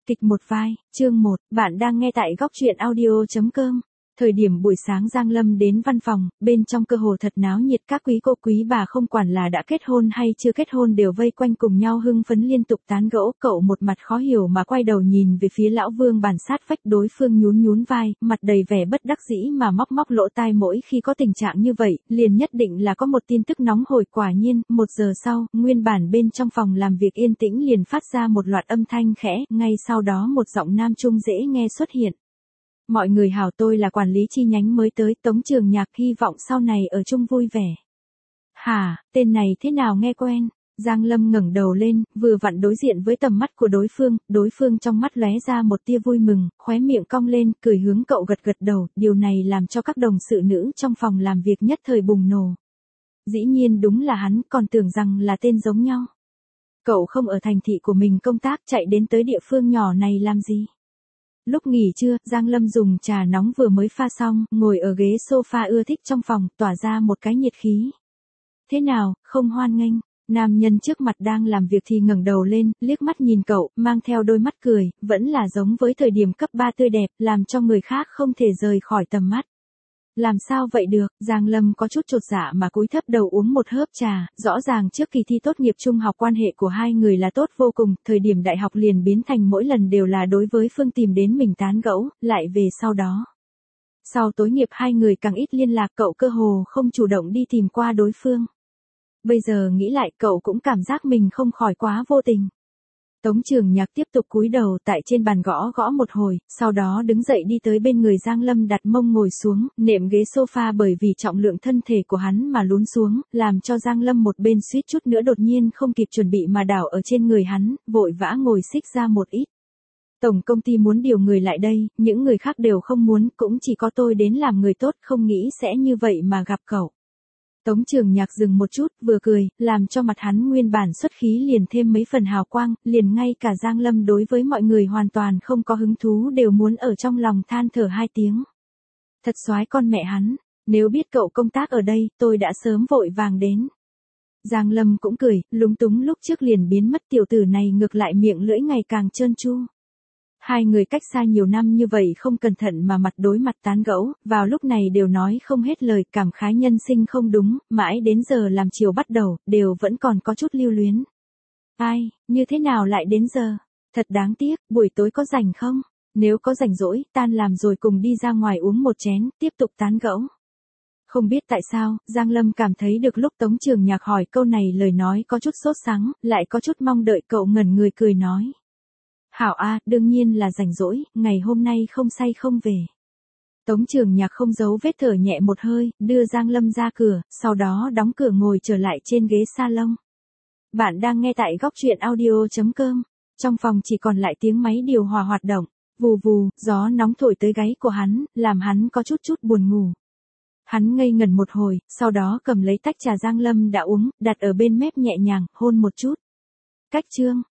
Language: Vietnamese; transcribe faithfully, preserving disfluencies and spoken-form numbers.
Kịch một vai, chương một, bạn đang nghe tại góc truyện audio chấm com. Thời điểm buổi sáng Giang Lâm đến văn phòng, bên trong cơ hồ thật náo nhiệt, các quý cô quý bà không quản là đã kết hôn hay chưa kết hôn đều vây quanh cùng nhau hưng phấn liên tục tán gẫu. Cậu một mặt khó hiểu mà quay đầu nhìn về phía lão Vương bàn sát vách, đối phương nhún nhún vai, mặt đầy vẻ bất đắc dĩ mà móc móc lỗ tai. Mỗi khi có tình trạng như vậy, liền nhất định là có một tin tức nóng hổi. Quả nhiên, một giờ sau, nguyên bản bên trong phòng làm việc yên tĩnh liền phát ra một loạt âm thanh khẽ, ngay sau đó một giọng nam trung dễ nghe xuất hiện. Mọi người hảo, tôi là quản lý chi nhánh mới tới, Tống Trường Nhạc, hy vọng sau này ở chung vui vẻ. Hả, tên này thế nào nghe quen? Giang Lâm ngẩng đầu lên, vừa vặn đối diện với tầm mắt của đối phương, đối phương trong mắt lóe ra một tia vui mừng, khóe miệng cong lên, cười hướng cậu gật gật đầu, điều này làm cho các đồng sự nữ trong phòng làm việc nhất thời bùng nổ. Dĩ nhiên đúng là hắn, còn tưởng rằng là tên giống nhau. Cậu không ở thành thị của mình công tác, chạy đến tới địa phương nhỏ này làm gì? Lúc nghỉ trưa, Giang Lâm dùng trà nóng vừa mới pha xong, ngồi ở ghế sofa ưa thích trong phòng, tỏa ra một cái nhiệt khí. Thế nào, không hoan nghênh? Nam nhân trước mặt đang làm việc thì ngẩng đầu lên, liếc mắt nhìn cậu, mang theo đôi mắt cười, vẫn là giống với thời điểm cấp ba tươi đẹp, làm cho người khác không thể rời khỏi tầm mắt. Làm sao vậy được? Giang Lâm có chút chột dạ mà cúi thấp đầu uống một hớp trà, rõ ràng trước kỳ thi tốt nghiệp trung học quan hệ của hai người là tốt vô cùng, thời điểm đại học liền biến thành mỗi lần đều là đối với phương tìm đến mình tán gẫu, lại về sau đó. Sau tối nghiệp hai người càng ít liên lạc, cậu cơ hồ không chủ động đi tìm qua đối phương. Bây giờ nghĩ lại cậu cũng cảm giác mình không khỏi quá vô tình. Tống Trường Nhạc tiếp tục cúi đầu tại trên bàn gõ gõ một hồi, sau đó đứng dậy đi tới bên người Giang Lâm đặt mông ngồi xuống, nệm ghế sofa bởi vì trọng lượng thân thể của hắn mà lún xuống, làm cho Giang Lâm một bên suýt chút nữa đột nhiên không kịp chuẩn bị mà đảo ở trên người hắn, vội vã ngồi xích ra một ít. Tổng công ty muốn điều người lại đây, những người khác đều không muốn, cũng chỉ có tôi đến làm người tốt, không nghĩ sẽ như vậy mà gặp cậu. Tống Trường Nhạc dừng một chút, vừa cười, làm cho mặt hắn nguyên bản xuất khí liền thêm mấy phần hào quang, liền ngay cả Giang Lâm đối với mọi người hoàn toàn không có hứng thú đều muốn ở trong lòng than thở hai tiếng. Thật soái con mẹ hắn, nếu biết cậu công tác ở đây, tôi đã sớm vội vàng đến. Giang Lâm cũng cười, lúng túng lúc trước liền biến mất, tiểu tử này ngược lại miệng lưỡi ngày càng trơn tru. Hai người cách xa nhiều năm như vậy không cẩn thận mà mặt đối mặt tán gẫu, vào lúc này đều nói không hết lời, cảm khái nhân sinh không đúng, mãi đến giờ làm chiều bắt đầu, đều vẫn còn có chút lưu luyến. Ai, như thế nào lại đến giờ? Thật đáng tiếc, buổi tối có rảnh không? Nếu có rảnh rỗi, tan làm rồi cùng đi ra ngoài uống một chén, tiếp tục tán gẫu. Không biết tại sao, Giang Lâm cảm thấy được lúc Tống Trường Nhạc hỏi câu này lời nói có chút sốt sắng, lại có chút mong đợi, cậu ngẩn người cười nói. Hảo a, đương nhiên là rảnh rỗi, ngày hôm nay không say không về. Tống Trường Nhạc không giấu vết thở nhẹ một hơi, đưa Giang Lâm ra cửa, sau đó đóng cửa ngồi trở lại trên ghế salon. Bạn đang nghe tại góc truyện audio chấm com. Trong phòng chỉ còn lại tiếng máy điều hòa hoạt động, vù vù, gió nóng thổi tới gáy của hắn, làm hắn có chút chút buồn ngủ. Hắn ngây ngẩn một hồi, sau đó cầm lấy tách trà Giang Lâm đã uống, đặt ở bên mép nhẹ nhàng, hôn một chút. Cách chương,